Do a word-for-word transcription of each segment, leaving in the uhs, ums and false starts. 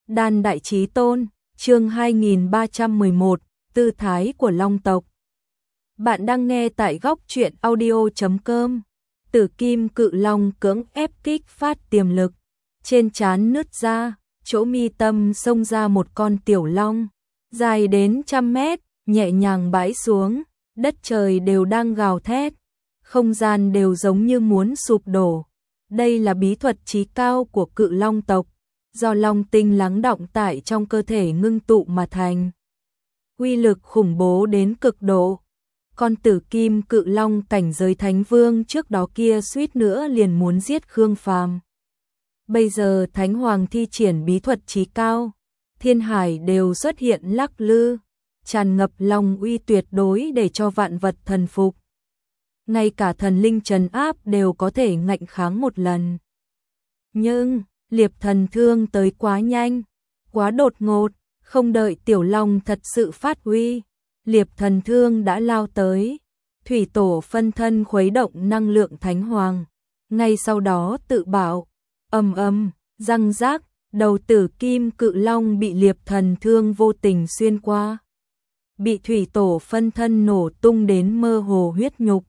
Đan Đại Chí Tôn, chương hai nghìn ba trăm mười một, tư thái của Long tộc. Bạn đang nghe tại góc truyện audio chấm com. Tử kim cự long cưỡng ép kích phát tiềm lực, trên trán nứt ra, chỗ mi tâm xông ra một con tiểu long, dài đến trăm mét, nhẹ nhàng bãi xuống, đất trời đều đang gào thét, không gian đều giống như muốn sụp đổ. Đây là bí thuật chí cao của cự long tộc, do long tinh lắng đọng tại trong cơ thể ngưng tụ mà thành. Uy lực khủng bố đến cực độ. Con tử kim cự long cảnh giới thánh vương trước đó kia suýt nữa liền muốn giết Khương Phàm. Bây giờ thánh hoàng thi triển bí thuật chí cao, thiên hải đều xuất hiện lắc lư, tràn ngập long uy tuyệt đối để cho vạn vật thần phục. Ngay cả thần linh trấn áp đều có thể ngạnh kháng một lần. Nhưng liệp thần thương tới quá nhanh, quá đột ngột, không đợi tiểu long thật sự phát uy, liệp thần thương đã lao tới. Thủy tổ phân thân khuấy động năng lượng thánh hoàng, ngay sau đó tự bảo, ầm ầm, răng rác, đầu tử kim cự long bị liệp thần thương vô tình xuyên qua, bị thủy tổ phân thân nổ tung đến mơ hồ huyết nhục.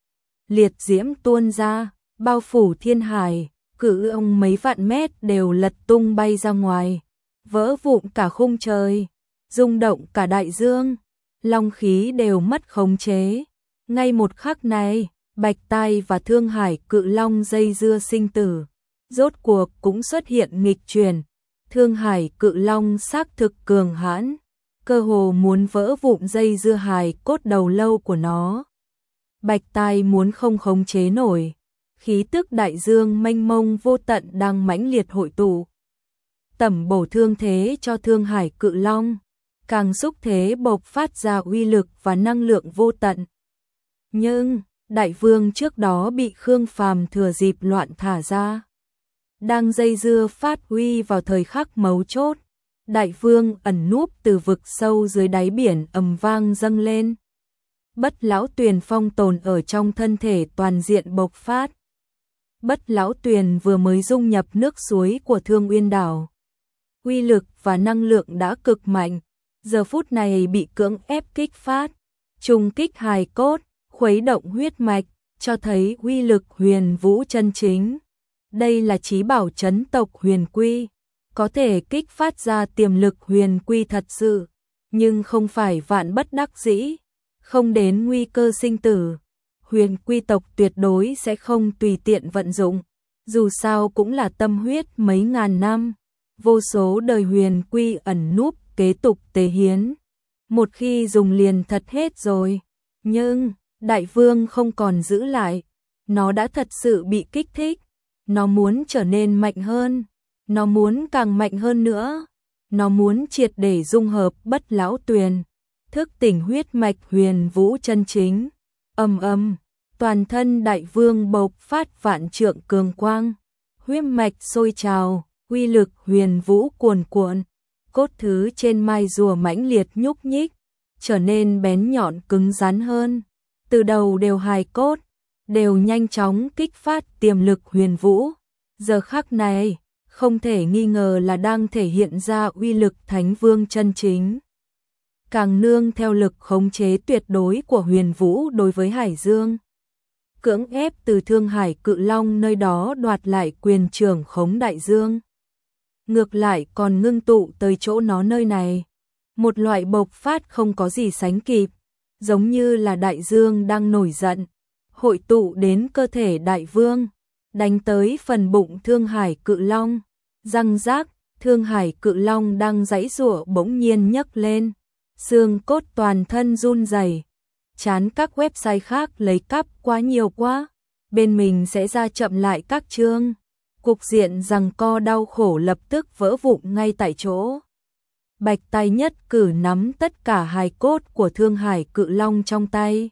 Liệt diễm tuôn ra, bao phủ thiên hải, cự ông mấy vạn mét đều lật tung bay ra ngoài, vỡ vụn cả khung trời, rung động cả đại dương, long khí đều mất khống chế. Ngay một khắc này, Bạch Tai và Thương Hải cự long dây dưa sinh tử, rốt cuộc cũng xuất hiện nghịch chuyển. Thương Hải cự long xác thực cường hãn, cơ hồ muốn vỡ vụn dây dưa hài cốt đầu lâu của nó. Bạch Tai muốn không khống chế nổi, khí tức đại dương mênh mông vô tận đang mãnh liệt hội tụ, tẩm bổ thương thế cho Thương Hải cự long, càng xúc thế bộc phát ra uy lực và năng lượng vô tận. Nhưng đại vương trước đó bị Khương Phàm thừa dịp loạn thả ra, đang dây dưa phát uy vào thời khắc mấu chốt. Đại vương ẩn núp từ vực sâu dưới đáy biển ầm vang dâng lên. Bất lão tuyền phong tồn ở trong thân thể toàn diện bộc phát. Bất lão tuyền vừa mới dung nhập nước suối của Thương Uyên đảo, uy lực và năng lượng đã cực mạnh, giờ phút này bị cưỡng ép kích phát, trùng kích hài cốt, khuấy động huyết mạch, cho thấy uy lực huyền vũ chân chính. Đây là chí bảo chấn tộc huyền quy, có thể kích phát ra tiềm lực huyền quy thật sự, nhưng không phải vạn bất đắc dĩ, không đến nguy cơ sinh tử. Huyền quy tộc tuyệt đối sẽ không tùy tiện vận dụng, dù sao cũng là tâm huyết mấy ngàn năm, vô số đời huyền quy ẩn núp kế tục tế hiến. Một khi dùng liền thật hết rồi, nhưng đại vương không còn giữ lại, nó đã thật sự bị kích thích, nó muốn trở nên mạnh hơn, nó muốn càng mạnh hơn nữa, nó muốn triệt để dung hợp bất lão tuyền, thức tỉnh huyết mạch huyền vũ chân chính. Ầm ầm, toàn thân đại vương bộc phát vạn trượng cường quang, huyết mạch sôi trào, uy lực huyền vũ cuồn cuộn, cốt thứ trên mai rùa mãnh liệt nhúc nhích, trở nên bén nhọn cứng rắn hơn, từ đầu đều hài cốt, đều nhanh chóng kích phát tiềm lực huyền vũ. Giờ khắc này, không thể nghi ngờ là đang thể hiện ra uy lực thánh vương chân chính. Càng nương theo lực khống chế tuyệt đối của huyền vũ đối với hải dương, cưỡng ép từ Thương Hải cự long nơi đó đoạt lại quyền trưởng khống đại dương. Ngược lại còn ngưng tụ tới chỗ nó nơi này, một loại bộc phát không có gì sánh kịp, giống như là đại dương đang nổi giận, hội tụ đến cơ thể đại vương, đánh tới phần bụng Thương Hải cự long. Răng rác, Thương Hải cự long đang giãy giụa bỗng nhiên nhấc lên, xương cốt toàn thân run rẩy. Chán các website khác lấy cắp quá nhiều quá, bên mình sẽ ra chậm lại các chương. Cục diện giằng co đau khổ lập tức vỡ vụn ngay tại chỗ. Bạch Tai nhất cử nắm tất cả hài cốt của Thương Hải cự long trong tay.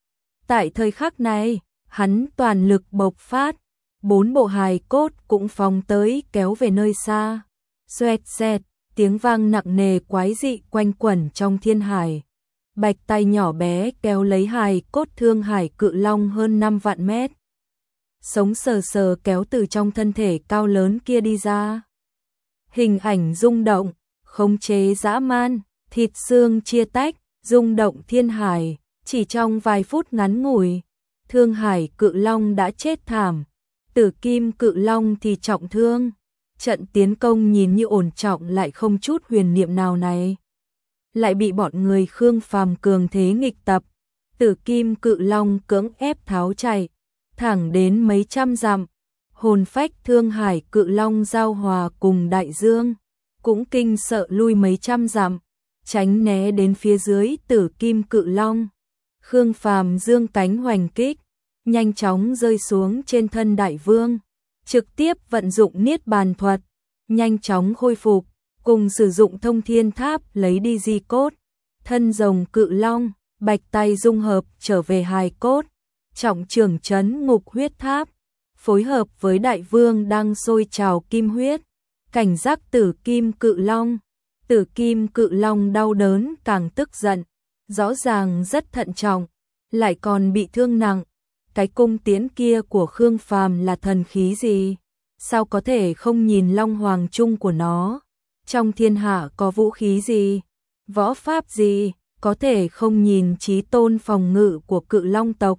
Tại thời khắc này, hắn toàn lực bộc phát, bốn bộ hài cốt cũng phóng tới kéo về nơi xa. Xoẹt xẹt, tiếng vang nặng nề quái dị quanh quẩn trong thiên hải. Bạch Tai nhỏ bé kéo lấy hài cốt Thương Hải cự long hơn năm vạn mét, sống sờ sờ kéo từ trong thân thể cao lớn kia đi ra. hình ảnh rung động, khống chế dã man, thịt xương chia tách, rung động thiên hải, chỉ trong vài phút ngắn ngủi, Thương Hải Cự Long đã chết thảm, Tử Kim Cự Long thì trọng thương. Trận tiến công nhìn như ổn trọng lại không chút huyền niệm nào này, lại bị bọn người Khương Phàm cường thế nghịch tập. Tử Kim Cự Long cưỡng ép tháo chạy, thẳng đến mấy trăm dặm. Hồn phách Thương Hải Cự Long giao hòa cùng đại dương, cũng kinh sợ lui mấy trăm dặm, tránh né đến phía dưới Tử Kim Cự Long. Khương Phàm dương cánh hoành kích, nhanh chóng rơi xuống trên thân đại vương, trực tiếp vận dụng Niết Bàn thuật, nhanh chóng khôi phục, cùng sử dụng Thông Thiên Tháp lấy đi di cốt, thân rồng Cự Long, bạch tay dung hợp trở về hài cốt, trọng trưởng trấn ngục huyết tháp, phối hợp với đại vương đang sôi trào kim huyết, cảnh giác Tử Kim Cự Long. Tử Kim Cự Long đau đớn càng tức giận, rõ ràng rất thận trọng, lại còn bị thương nặng. Cái cung tiễn kia của Khương Phàm là thần khí gì? Sao có thể không nhìn Long Hoàng Trung của nó? Trong thiên hạ có vũ khí gì? Võ pháp gì? Có thể không nhìn chí tôn phòng ngự của Cự Long tộc?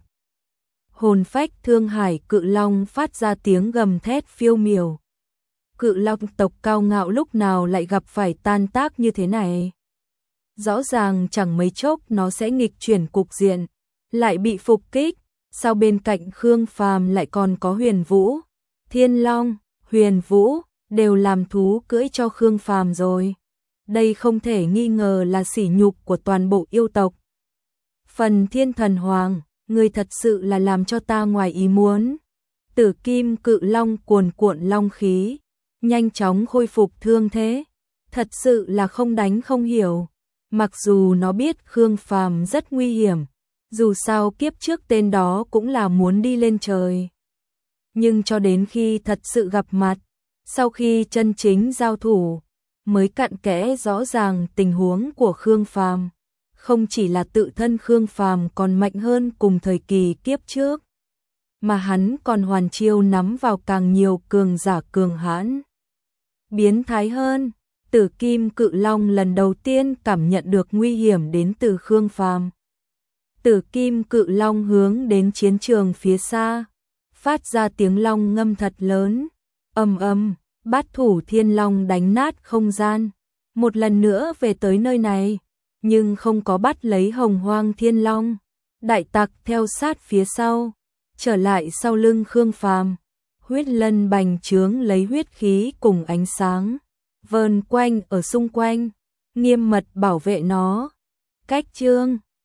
Hồn phách Thương Hải Cự Long phát ra tiếng gầm thét phiêu miểu. Cự Long tộc cao ngạo lúc nào lại gặp phải tan tác như thế này? Rõ ràng chẳng mấy chốc nó sẽ nghịch chuyển cục diện, lại bị phục kích. Sao bên cạnh Khương Phàm lại còn có Huyền Vũ, Thiên Long, Huyền Vũ, đều làm thú cưỡi cho Khương Phàm rồi. Đây không thể nghi ngờ là sỉ nhục của toàn bộ yêu tộc. Phần Thiên Thần Hoàng, người thật sự là làm cho ta ngoài ý muốn. Tử Kim Cự Long cuồn cuộn long khí, nhanh chóng khôi phục thương thế. Thật sự là không đánh không hiểu. Mặc dù nó biết Khương Phàm rất nguy hiểm, dù sao kiếp trước tên đó cũng là muốn đi lên trời. Nhưng cho đến khi thật sự gặp mặt, sau khi chân chính giao thủ, mới cặn kẽ rõ ràng tình huống của Khương Phàm. Không chỉ là tự thân Khương Phàm còn mạnh hơn cùng thời kỳ kiếp trước, mà hắn còn hoàn chiêu nắm vào càng nhiều cường giả cường hãn. Biến thái hơn, Tử Kim Cự Long lần đầu tiên cảm nhận được nguy hiểm đến từ Khương Phàm. Tử Kim Cự Long hướng đến chiến trường phía xa, phát ra tiếng long ngâm thật lớn, ầm ầm, Bát Thủ Thiên Long đánh nát không gian, một lần nữa về tới nơi này, nhưng không có bắt lấy Hồng Hoang Thiên Long. Đại tặc theo sát phía sau, trở lại sau lưng Khương Phàm, huyết lân bành trướng lấy huyết khí cùng ánh sáng, vờn quanh ở xung quanh, nghiêm mật bảo vệ nó. Cách chương